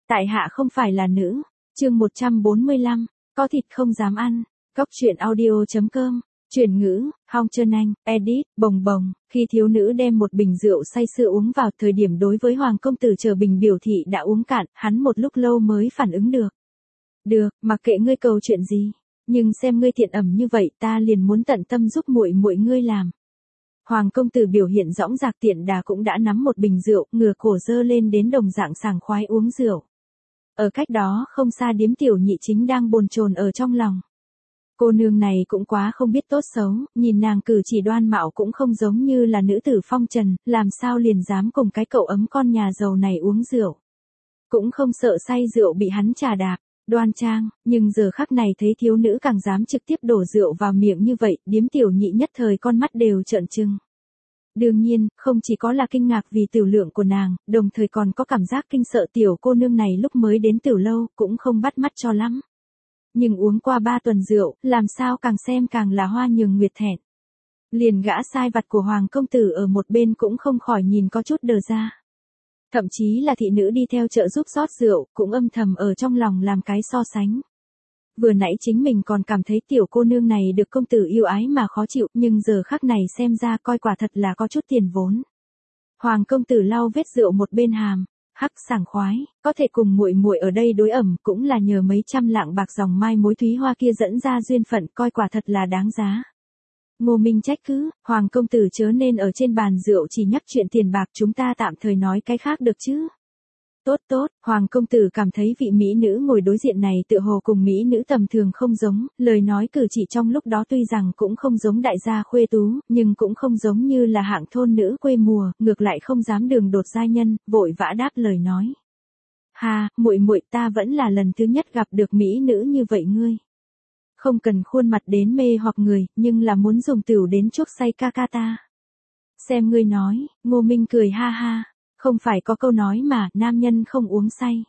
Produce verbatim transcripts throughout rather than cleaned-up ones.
Tại hạ không phải là nữ. Chương một trăm bốn mươi lăm, có thịt không dám ăn. Cóc truyện audio chấm com. Chuyển ngữ, Hong Trân Anh, edit, bồng bồng. Khi thiếu nữ đem một bình rượu say sưa uống vào, thời điểm đối với Hoàng công tử chờ bình biểu thị đã uống cạn, hắn một lúc lâu mới phản ứng được. Được, mặc kệ ngươi cầu chuyện gì, nhưng xem ngươi thiện ẩm như vậy, ta liền muốn tận tâm giúp muội muội ngươi làm. Hoàng công tử biểu hiện dõng dạc, tiện đà cũng đã nắm một bình rượu, ngửa cổ dơ lên đến đồng dạng sảng khoái uống rượu. Ở cách đó không xa điếm tiểu nhị chính đang bồn chồn ở trong lòng. Cô nương này cũng quá không biết tốt xấu, nhìn nàng cử chỉ đoan mạo cũng không giống như là nữ tử phong trần, làm sao liền dám cùng cái cậu ấm con nhà giàu này uống rượu. Cũng không sợ say rượu bị hắn trà đạp, đoan trang, nhưng giờ khắc này thấy thiếu nữ càng dám trực tiếp đổ rượu vào miệng như vậy, điếm tiểu nhị nhất thời con mắt đều trợn trừng. Đương nhiên, không chỉ có là kinh ngạc vì tiểu lượng của nàng, đồng thời còn có cảm giác kinh sợ tiểu cô nương này lúc mới đến tiểu lâu, cũng không bắt mắt cho lắm. Nhưng uống qua ba tuần rượu, làm sao càng xem càng là hoa nhường nguyệt thẹn. Liền gã sai vặt của Hoàng công tử ở một bên cũng không khỏi nhìn có chút đờ ra. Thậm chí là thị nữ đi theo chợ giúp rót rượu, cũng âm thầm ở trong lòng làm cái so sánh. Vừa nãy chính mình còn cảm thấy tiểu cô nương này được công tử yêu ái mà khó chịu, nhưng giờ khắc này xem ra coi quả thật là có chút tiền vốn. Hoàng công tử lau vết rượu một bên hàm, hắc sảng khoái, có thể cùng muội muội ở đây đối ẩm cũng là nhờ mấy trăm lạng bạc dòng mai mối thúy hoa kia dẫn ra duyên phận, coi quả thật là đáng giá. Ngô Minh trách cứ, Hoàng công tử chớ nên ở trên bàn rượu chỉ nhắc chuyện tiền bạc, chúng ta tạm thời nói cái khác được chứ. Tốt tốt, Hoàng công tử cảm thấy vị mỹ nữ ngồi đối diện này tựa hồ cùng mỹ nữ tầm thường không giống, lời nói cử chỉ trong lúc đó tuy rằng cũng không giống đại gia khuê tú, nhưng cũng không giống như là hạng thôn nữ quê mùa, ngược lại không dám đường đột giai nhân, vội vã đáp lời nói. Ha, muội muội, ta vẫn là lần thứ nhất gặp được mỹ nữ như vậy ngươi. Không cần khuôn mặt đến mê hoặc người, nhưng là muốn dùng tửu đến chuốc say ca ca ta. Xem ngươi nói, Ngô Minh cười ha ha. Không phải có câu nói mà, nam nhân không uống say.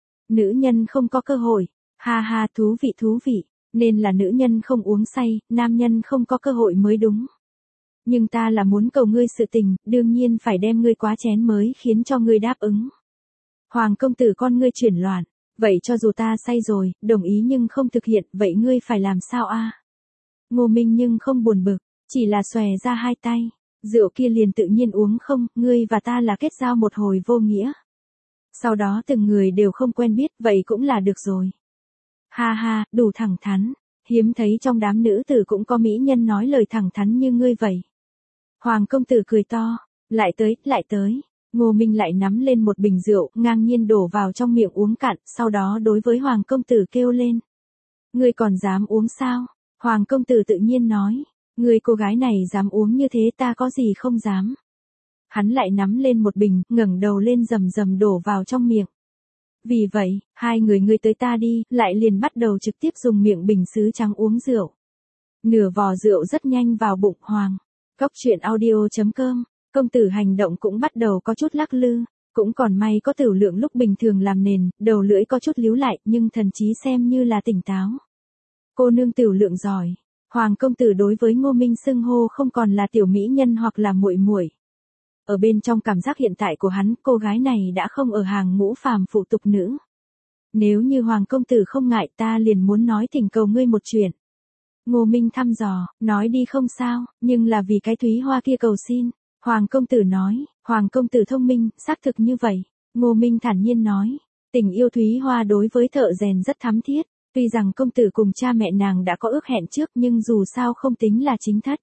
Nữ nhân không có cơ hội. Ha ha, thú vị thú vị. Nên là nữ nhân không uống say, nam nhân không có cơ hội mới đúng. Nhưng ta là muốn cầu ngươi sự tình, đương nhiên phải đem ngươi quá chén mới khiến cho ngươi đáp ứng. Hoàng công tử con ngươi chuyển loạn. Vậy cho dù ta say rồi, đồng ý nhưng không thực hiện, vậy ngươi phải làm sao a? Ngô Minh nhưng không buồn bực, chỉ là xòe ra hai tay. Rượu kia liền tự nhiên uống không, ngươi và ta là kết giao một hồi vô nghĩa. Sau đó từng người đều không quen biết, vậy cũng là được rồi. Ha ha, đủ thẳng thắn, hiếm thấy trong đám nữ tử cũng có mỹ nhân nói lời thẳng thắn như ngươi vậy. Hoàng công tử cười to, lại tới, lại tới. Ngô Minh lại nắm lên một bình rượu, ngang nhiên đổ vào trong miệng uống cạn, sau đó đối với Hoàng công tử kêu lên. Ngươi còn dám uống sao? Hoàng công tử tự nhiên nói. Người cô gái này dám uống như thế, ta có gì không dám. Hắn lại nắm lên một bình, ngẩng đầu lên rầm rầm đổ vào trong miệng. Vì vậy, hai người ngươi tới ta đi, lại liền bắt đầu trực tiếp dùng miệng bình sứ trắng uống rượu. Nửa vò rượu rất nhanh vào bụng Hoàng. Cóc truyện audio chấm com, công tử hành động cũng bắt đầu có chút lắc lư, cũng còn may có tửu lượng lúc bình thường làm nền, đầu lưỡi có chút líu lại, nhưng thần trí xem như là tỉnh táo. Cô nương tửu lượng giỏi. Hoàng công tử đối với Ngô Minh xưng hô không còn là tiểu mỹ nhân hoặc là muội muội. Ở bên trong cảm giác hiện tại của hắn, cô gái này đã không ở hàng ngũ phàm phụ tục nữ. Nếu như Hoàng công tử không ngại, ta liền muốn nói thỉnh cầu ngươi một chuyện. Ngô Minh thăm dò, nói đi không sao, nhưng là vì cái thúy hoa kia cầu xin. Hoàng công tử nói, Hoàng công tử thông minh, xác thực như vậy. Ngô Minh thản nhiên nói, tình yêu thúy hoa đối với thợ rèn rất thắm thiết. Tuy rằng công tử cùng cha mẹ nàng đã có ước hẹn trước, nhưng dù sao không tính là chính thất.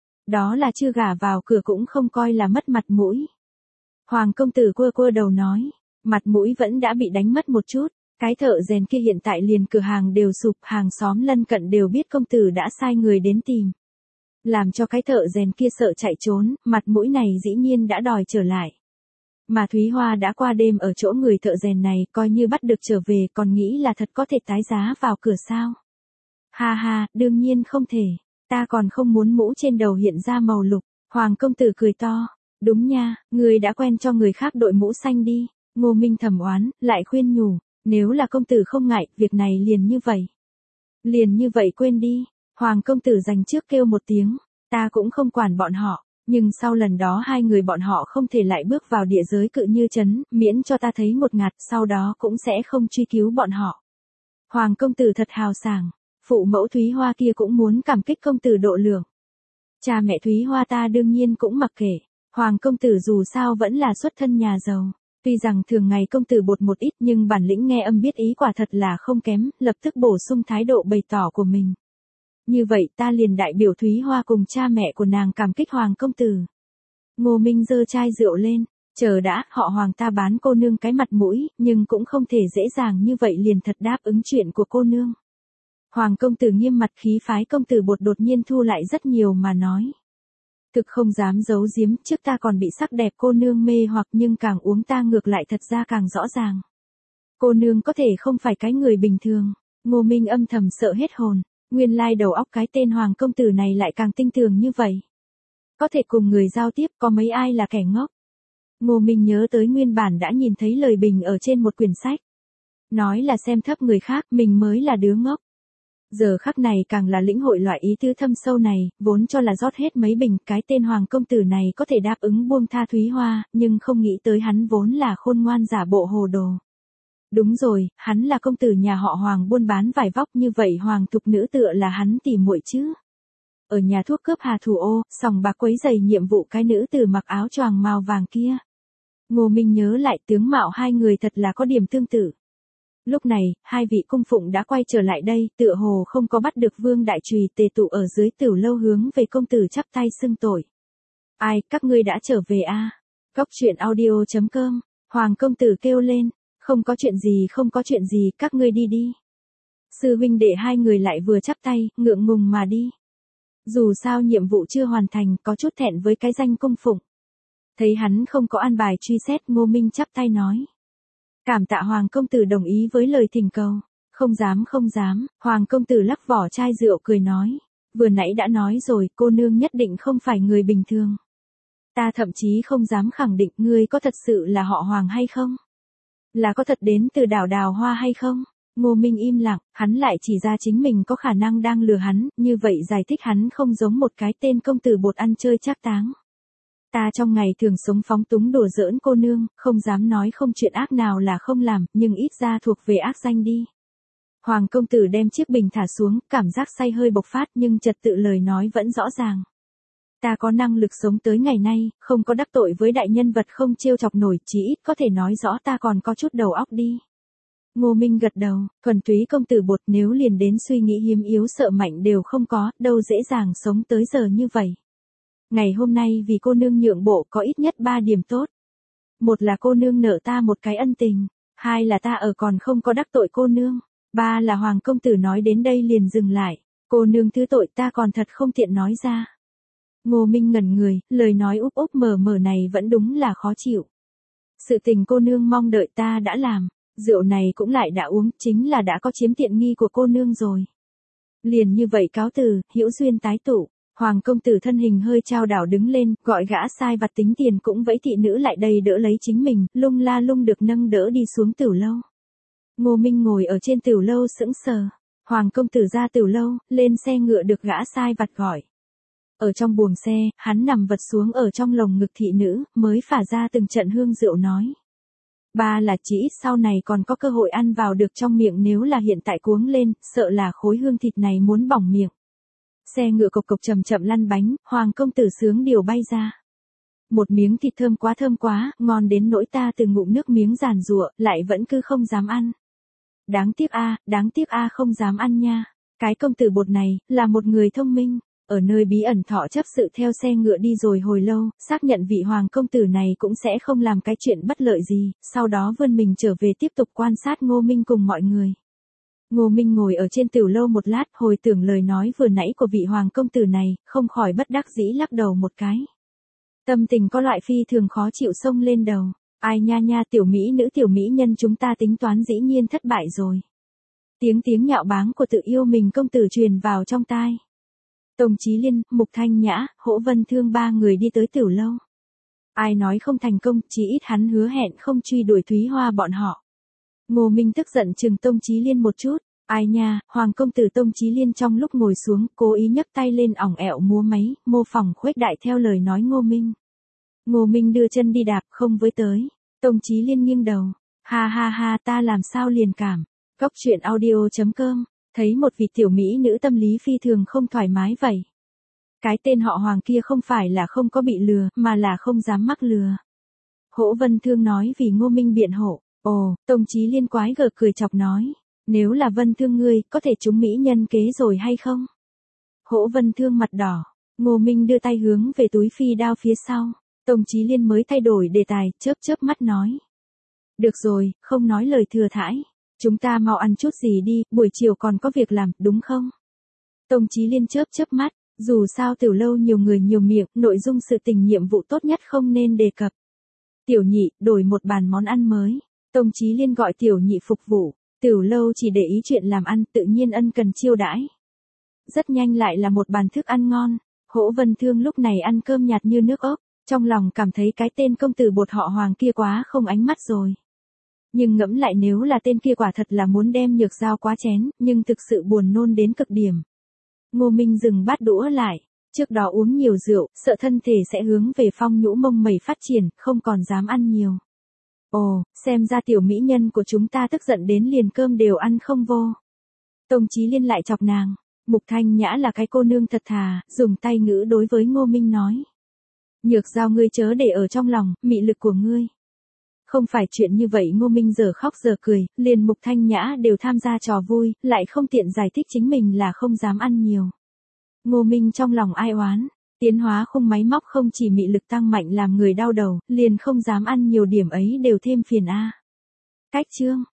Đó là chưa gả vào cửa cũng không coi là mất mặt mũi. Hoàng công tử quơ quơ đầu nói, mặt mũi vẫn đã bị đánh mất một chút, cái thợ rèn kia hiện tại liền cửa hàng đều sụp, hàng xóm lân cận đều biết công tử đã sai người đến tìm. Làm cho cái thợ rèn kia sợ chạy trốn, mặt mũi này dĩ nhiên đã đòi trở lại. Mà Thúy Hoa đã qua đêm ở chỗ người thợ rèn này, coi như bắt được trở về, còn nghĩ là thật có thể tái giá vào cửa sao? Ha ha, đương nhiên không thể, ta còn không muốn mũ trên đầu hiện ra màu lục. Hoàng công tử cười to, đúng nha, người đã quen cho người khác đội mũ xanh đi. Ngô Minh thầm oán, lại khuyên nhủ, nếu là công tử không ngại, việc này liền như vậy. Liền như vậy quên đi. Hoàng công tử dành trước kêu một tiếng, ta cũng không quản bọn họ. Nhưng sau lần đó hai người bọn họ không thể lại bước vào địa giới cự như trấn, miễn cho ta thấy một ngạt, sau đó cũng sẽ không truy cứu bọn họ. Hoàng công tử thật hào sảng, phụ mẫu Thúy Hoa kia cũng muốn cảm kích công tử độ lượng. Cha mẹ Thúy Hoa ta đương nhiên cũng mặc kệ, Hoàng công tử dù sao vẫn là xuất thân nhà giàu. Tuy rằng thường ngày công tử bột một ít nhưng bản lĩnh nghe âm biết ý quả thật là không kém, lập tức bổ sung thái độ bày tỏ của mình. Như vậy ta liền đại biểu Thúy Hoa cùng cha mẹ của nàng cảm kích Hoàng công tử. Ngô Minh giơ chai rượu lên, chờ đã, họ Hoàng ta bán cô nương cái mặt mũi, nhưng cũng không thể dễ dàng như vậy liền thật đáp ứng chuyện của cô nương. Hoàng công tử nghiêm mặt khí phái công tử bột đột nhiên thu lại rất nhiều mà nói. Thực không dám giấu giếm, trước ta còn bị sắc đẹp cô nương mê hoặc nhưng càng uống ta ngược lại thật ra càng rõ ràng. Cô nương có thể không phải cái người bình thường. Ngô Minh âm thầm sợ hết hồn, nguyên lai đầu óc cái tên Hoàng công tử này lại càng tinh tường như vậy. Có thể cùng người giao tiếp, có mấy ai là kẻ ngốc. Ngô Minh nhớ tới nguyên bản đã nhìn thấy lời bình ở trên một quyển sách. Nói là xem thấp người khác, mình mới là đứa ngốc. Giờ khắc này càng là lĩnh hội loại ý tứ thâm sâu này, vốn cho là rót hết mấy bình, cái tên Hoàng công tử này có thể đáp ứng buông tha Thúy Hoa, nhưng không nghĩ tới hắn vốn là khôn ngoan giả bộ hồ đồ. Đúng rồi, hắn là công tử nhà họ Hoàng buôn bán vải vóc, như vậy Hoàng thục nữ tựa là hắn tỉ muội chứ. Ở nhà thuốc cướp Hà Thủ Ô, sòng bạc quấy giày nhiệm vụ cái nữ tử mặc áo choàng màu vàng kia. Ngô Minh nhớ lại tướng mạo hai người thật là có điểm tương tự. Lúc này, hai vị cung phụng đã quay trở lại đây, tựa hồ không có bắt được Vương Đại Trùy tề tụ ở dưới tửu lâu hướng về công tử chắp tay xưng tội. Ai, các ngươi đã trở về a? À? Góc truyện audio chấm com, Hoàng công tử kêu lên, không có chuyện gì không có chuyện gì, các ngươi đi đi. Sư huynh đệ hai người lại vừa chắp tay, ngượng ngùng mà đi. Dù sao nhiệm vụ chưa hoàn thành, có chút thẹn với cái danh cung phụng. Thấy hắn không có an bài truy xét, Ngô Minh chắp tay nói. Cảm tạ Hoàng công tử đồng ý với lời thỉnh cầu. Không dám không dám, Hoàng công tử lắc vỏ chai rượu cười nói. Vừa nãy đã nói rồi, cô nương nhất định không phải người bình thường. Ta thậm chí không dám khẳng định ngươi có thật sự là họ Hoàng hay không? Là có thật đến từ đảo Đào Hoa hay không? Ngô Minh im lặng, hắn lại chỉ ra chính mình có khả năng đang lừa hắn, như vậy giải thích hắn không giống một cái tên công tử bột ăn chơi trác táng. Ta trong ngày thường sống phóng túng đùa giỡn cô nương, không dám nói không chuyện ác nào là không làm, nhưng ít ra thuộc về ác danh đi. Hoàng công tử đem chiếc bình thả xuống, cảm giác say hơi bộc phát nhưng trật tự lời nói vẫn rõ ràng. Ta có năng lực sống tới ngày nay, không có đắc tội với đại nhân vật không trêu chọc nổi, chỉ ít có thể nói rõ ta còn có chút đầu óc đi. Ngô Minh gật đầu, thuần túy công tử bột, nếu liền đến suy nghĩ hiếm yếu sợ mạnh đều không có, đâu dễ dàng sống tới giờ như vậy. Ngày hôm nay vì cô nương nhượng bộ có ít nhất ba điểm tốt. Một là cô nương nợ ta một cái ân tình, hai là ta ở còn không có đắc tội cô nương, ba là Hoàng công tử nói đến đây liền dừng lại, cô nương thứ tội ta còn thật không tiện nói ra. Ngô Minh ngẩn người, lời nói úp úp mở mở này vẫn đúng là khó chịu. Sự tình cô nương mong đợi ta đã làm, rượu này cũng lại đã uống, chính là đã có chiếm tiện nghi của cô nương rồi. Liền như vậy cáo từ, hữu duyên tái tụ. Hoàng công tử thân hình hơi chao đảo đứng lên, gọi gã sai vặt tính tiền cũng vẫy thị nữ lại đây đỡ lấy chính mình, lung la lung được nâng đỡ đi xuống tửu lâu. Ngô Minh ngồi ở trên tửu lâu sững sờ. Hoàng công tử ra tửu lâu, lên xe ngựa được gã sai vặt gọi. Ở trong buồng xe, hắn nằm vật xuống ở trong lồng ngực thị nữ, mới phả ra từng trận hương rượu nói. Ba là chỉ ít sau này còn có cơ hội ăn vào được trong miệng, nếu là hiện tại cuống lên, sợ là khối hương thịt này muốn bỏng miệng. Xe ngựa cộc cộc chậm chậm lăn bánh, Hoàng công tử sướng điều bay ra. Một miếng thịt thơm quá thơm quá, ngon đến nỗi ta từ ngụm nước miếng giàn giụa, lại vẫn cứ không dám ăn. Đáng tiếc a, đáng tiếc a không dám ăn nha. Cái công tử bột này, là một người thông minh, ở nơi bí ẩn thọ chấp sự theo xe ngựa đi rồi hồi lâu, xác nhận vị Hoàng công tử này cũng sẽ không làm cái chuyện bất lợi gì, sau đó vươn mình trở về tiếp tục quan sát Ngô Minh cùng mọi người. Ngô Minh ngồi ở trên tửu lâu một lát, hồi tưởng lời nói vừa nãy của vị Hoàng công tử này, không khỏi bất đắc dĩ lắc đầu một cái. Tâm tình có loại phi thường khó chịu xông lên đầu. Ai nha nha, tiểu mỹ nữ tiểu mỹ nhân, chúng ta tính toán dĩ nhiên thất bại rồi. Tiếng tiếng nhạo báng của tự yêu mình công tử truyền vào trong tai. Tông Chí Liên, Mục Thanh Nhã, Hỗ Vân Thương ba người đi tới tửu lâu. Ai nói không thành công, chỉ ít hắn hứa hẹn không truy đuổi Thúy Hoa bọn họ. Ngô Minh tức giận chừng Tông Chí Liên một chút. Ai nha, Hoàng công tử Tông Chí Liên trong lúc ngồi xuống, cố ý nhấc tay lên ỏng ẹo múa máy, mô phỏng khuếch đại theo lời nói Ngô Minh. Ngô Minh đưa chân đi đạp, không với tới. Tông Chí Liên nghiêng đầu. Ha ha ha, ta làm sao liền cảm. Cốc truyện audio chấm com, thấy một vị tiểu mỹ nữ tâm lý phi thường không thoải mái vậy. Cái tên họ Hoàng kia không phải là không có bị lừa, mà là không dám mắc lừa. Hỗ Vân Thương nói vì Ngô Minh biện hộ. Ồ, Tông Chí Liên quái gở cười chọc nói. Nếu là Vân Thương ngươi, có thể trúng mỹ nhân kế rồi hay không? Hỗ Vân Thương mặt đỏ. Ngô Minh đưa tay hướng về túi phi đao phía sau. Tông Chí Liên mới thay đổi đề tài, chớp chớp mắt nói. Được rồi, không nói lời thừa thãi. Chúng ta mau ăn chút gì đi, buổi chiều còn có việc làm, đúng không? Tông Chí Liên chớp chớp mắt. Dù sao tiểu lâu nhiều người nhiều miệng, nội dung sự tình nhiệm vụ tốt nhất không nên đề cập. Tiểu nhị, đổi một bàn món ăn mới. Tông Chí Liên gọi tiểu nhị phục vụ. Tiểu lâu chỉ để ý chuyện làm ăn, tự nhiên ân cần chiêu đãi. Rất nhanh lại là một bàn thức ăn ngon. Hỗ Vân Thương lúc này ăn cơm nhạt như nước ốc, trong lòng cảm thấy cái tên công tử bột họ Hoàng kia quá không ánh mắt rồi. Nhưng ngẫm lại nếu là tên kia quả thật là muốn đem nhược dao quá chén, nhưng thực sự buồn nôn đến cực điểm. Ngô Minh dừng bát đũa lại, trước đó uống nhiều rượu, sợ thân thể sẽ hướng về phong nhũ mông mẩy phát triển, không còn dám ăn nhiều. Ồ, xem ra tiểu mỹ nhân của chúng ta tức giận đến liền cơm đều ăn không vô. Tông Chí Liên lại chọc nàng. Mục Thanh Nhã là cái cô nương thật thà, dùng tay ngữ đối với Ngô Minh nói. Nhược giao ngươi chớ để ở trong lòng, mị lực của ngươi. Không phải chuyện như vậy. Ngô Minh giờ khóc giờ cười, liền Mục Thanh Nhã đều tham gia trò vui, lại không tiện giải thích chính mình là không dám ăn nhiều. Ngô Minh trong lòng ai oán. Tiến hóa khung máy móc không chỉ mị lực tăng mạnh làm người đau đầu, liền không dám ăn nhiều điểm ấy đều thêm phiền a. Cách chương